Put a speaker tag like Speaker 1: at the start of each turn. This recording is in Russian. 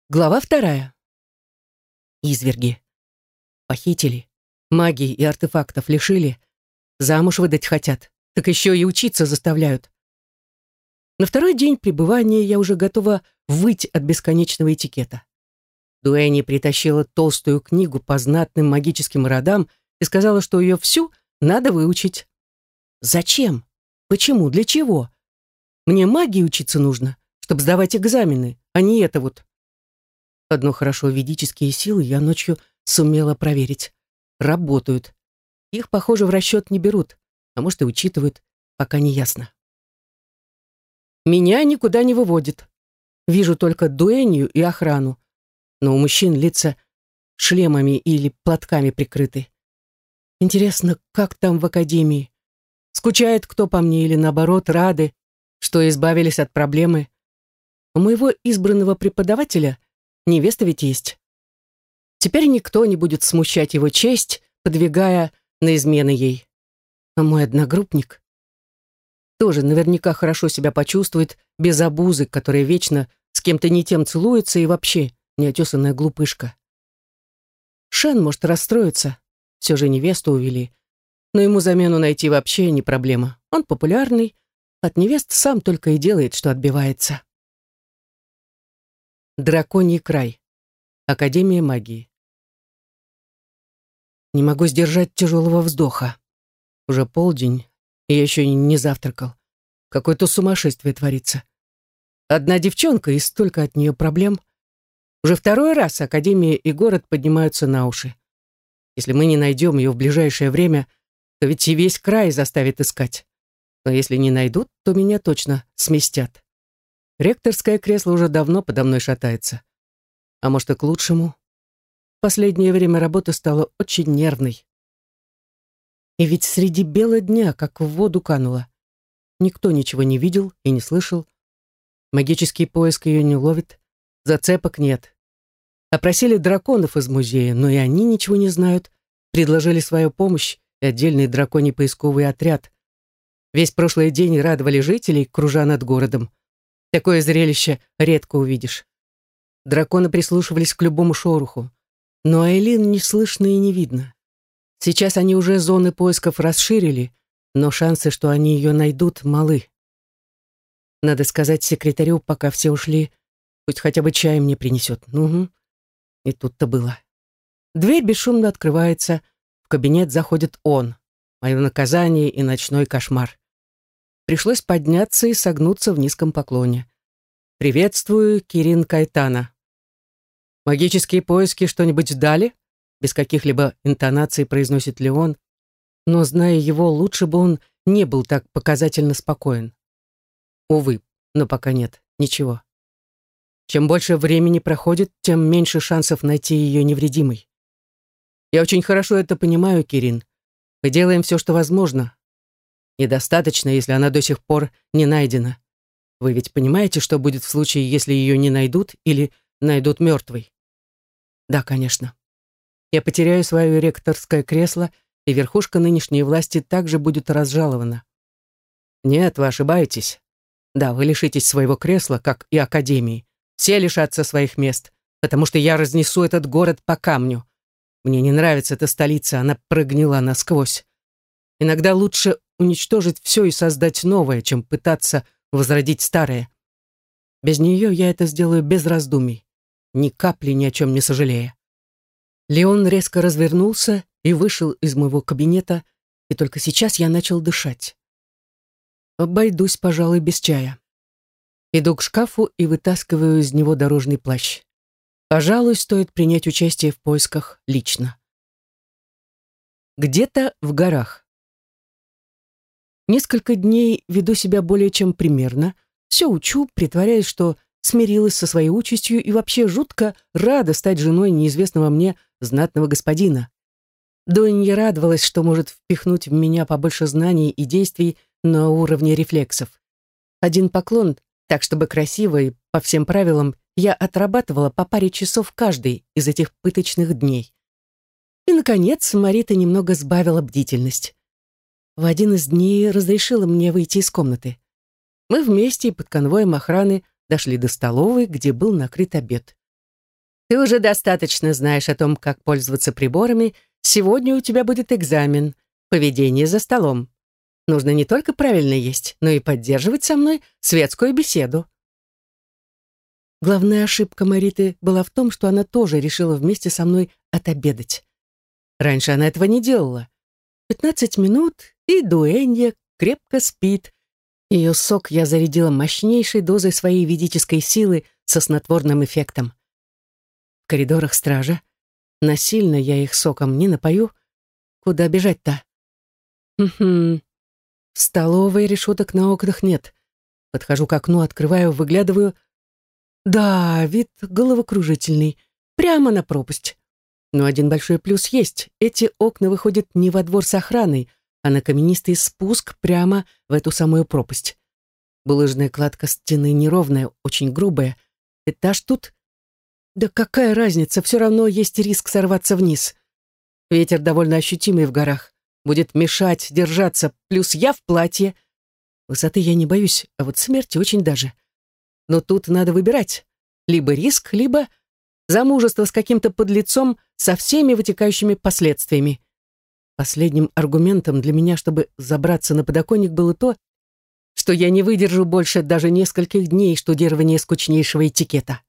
Speaker 1: Глава 2. Изверги. Похитили. Магии и артефактов лишили. Замуж выдать хотят. Так еще и учиться заставляют. На второй день пребывания я уже готова выть от бесконечного этикета. Дуэни притащила толстую книгу по знатным магическим родам и сказала, что ее всю надо выучить. Зачем? Почему? Для чего? Мне магии учиться нужно, чтобы сдавать экзамены, а не это вот. Одно хорошо, ведические силы я ночью сумела проверить. Работают. Их, похоже, в расчет не берут, а может и учитывают, пока не ясно. Меня никуда не выводит. Вижу только дуэнью и охрану, но у мужчин лица шлемами или платками прикрыты. Интересно, как там в академии? Скучает кто по мне или, наоборот, рады, что избавились от проблемы? У моего избранного преподавателя невеста ведь есть. Теперь никто не будет смущать его честь, подвигая на измены ей. А мой одногруппник тоже наверняка хорошо себя почувствует без обузы, которая вечно с кем-то не тем целуется и вообще неотесанная глупышка. Шен может расстроиться, все же невесту увели, но ему замену найти вообще не проблема. Он популярный, от невест сам только и делает, что отбивается. Драконий край. Академия магии. Не могу сдержать тяжелого вздоха. Уже полдень, и я еще не завтракал. Какое-то сумасшествие творится. Одна девчонка, и столько от нее проблем. Уже второй раз Академия и город поднимаются на уши. Если мы не найдем ее в ближайшее время, то ведь и весь край заставит искать. Но если не найдут, то меня точно сместят. Ректорское кресло уже давно подо мной шатается. А может, и к лучшему. В последнее время работа стала очень нервной. И ведь среди бела дня, как в воду канула. Никто ничего не видел и не слышал. Магический поиск ее не ловит. Зацепок нет. Опросили драконов из музея, но и они ничего не знают. Предложили свою помощь и отдельный драконий поисковый отряд. Весь прошлый день радовали жителей, кружа над городом. Такое зрелище редко увидишь. Драконы прислушивались к любому шороху. Но Айлин не слышно и не видно. Сейчас они уже зоны поисков расширили, но шансы, что они ее найдут, малы. Надо сказать секретарю, пока все ушли, пусть хотя бы чай мне принесет. Угу. И тут-то было. Дверь бесшумно открывается, в кабинет заходит он. Мое наказание и ночной кошмар. Пришлось подняться и согнуться в низком поклоне. «Приветствую, Кирин Кайтана». «Магические поиски что-нибудь дали?» Без каких-либо интонаций произносит Леон, но, зная его, лучше бы он не был так показательно спокоен. Увы, но пока нет, ничего. Чем больше времени проходит, тем меньше шансов найти ее невредимой. Я очень хорошо это понимаю, Кирин. Мы делаем все, что возможно. Недостаточно, если она до сих пор не найдена. Вы ведь понимаете, что будет в случае, если ее не найдут или найдут мертвой? Да, конечно. Я потеряю свое ректорское кресло, и верхушка нынешней власти также будет разжалована. Нет, вы ошибаетесь. Да, вы лишитесь своего кресла, как и академии. Все лишатся своих мест, потому что я разнесу этот город по камню. Мне не нравится эта столица, она прогнила насквозь. Иногда лучше уничтожить все и создать новое, чем пытаться возродить старое. Без нее я это сделаю без раздумий, ни капли ни о чем не сожалея. Леон резко развернулся и вышел из моего кабинета, и только сейчас я начал дышать. Обойдусь, пожалуй, без чая. Иду к шкафу и вытаскиваю из него дорожный плащ. Пожалуй, стоит принять участие в поисках лично. Где-то в горах. Несколько дней веду себя более чем примерно, все учу, притворяясь, что смирилась со своей участью и вообще жутко рада стать женой неизвестного мне знатного господина. Донья радовалась, что может впихнуть в меня побольше знаний и действий на уровне рефлексов. Один поклон, так чтобы красиво и по всем правилам, я отрабатывала по паре часов каждый из этих пыточных дней. И, наконец, Марита немного сбавила бдительность. В один из дней разрешила мне выйти из комнаты. Мы вместе под конвоем охраны дошли до столовой, где был накрыт обед. Ты уже достаточно знаешь о том, как пользоваться приборами. Сегодня у тебя будет экзамен. Поведение за столом. Нужно не только правильно есть, но и поддерживать со мной светскую беседу. Главная ошибка Мариты была в том, что она тоже решила вместе со мной отобедать. Раньше она этого не делала. 15 минут, и дуэнья крепко спит. Ее сок я зарядила мощнейшей дозой своей ведической силы со снотворным эффектом. В коридорах стража. Насильно я их соком не напою. Куда бежать-то? В столовой решеток на окнах нет. Подхожу к окну, открываю, выглядываю. Да, вид головокружительный. Прямо на пропасть. Но один большой плюс есть. Эти окна выходят не во двор с охраной, а на каменистый спуск прямо в эту самую пропасть. Булыжная кладка стены неровная, очень грубая. Этаж тут... Да какая разница, все равно есть риск сорваться вниз. Ветер довольно ощутимый в горах. Будет мешать держаться, плюс я в платье. Высоты я не боюсь, а вот смерти очень даже. Но тут надо выбирать. Либо риск, либо замужество с каким-то подлецом со всеми вытекающими последствиями. Последним аргументом для меня, чтобы забраться на подоконник, было то, что я не выдержу больше даже нескольких дней штудирования скучнейшего этикета.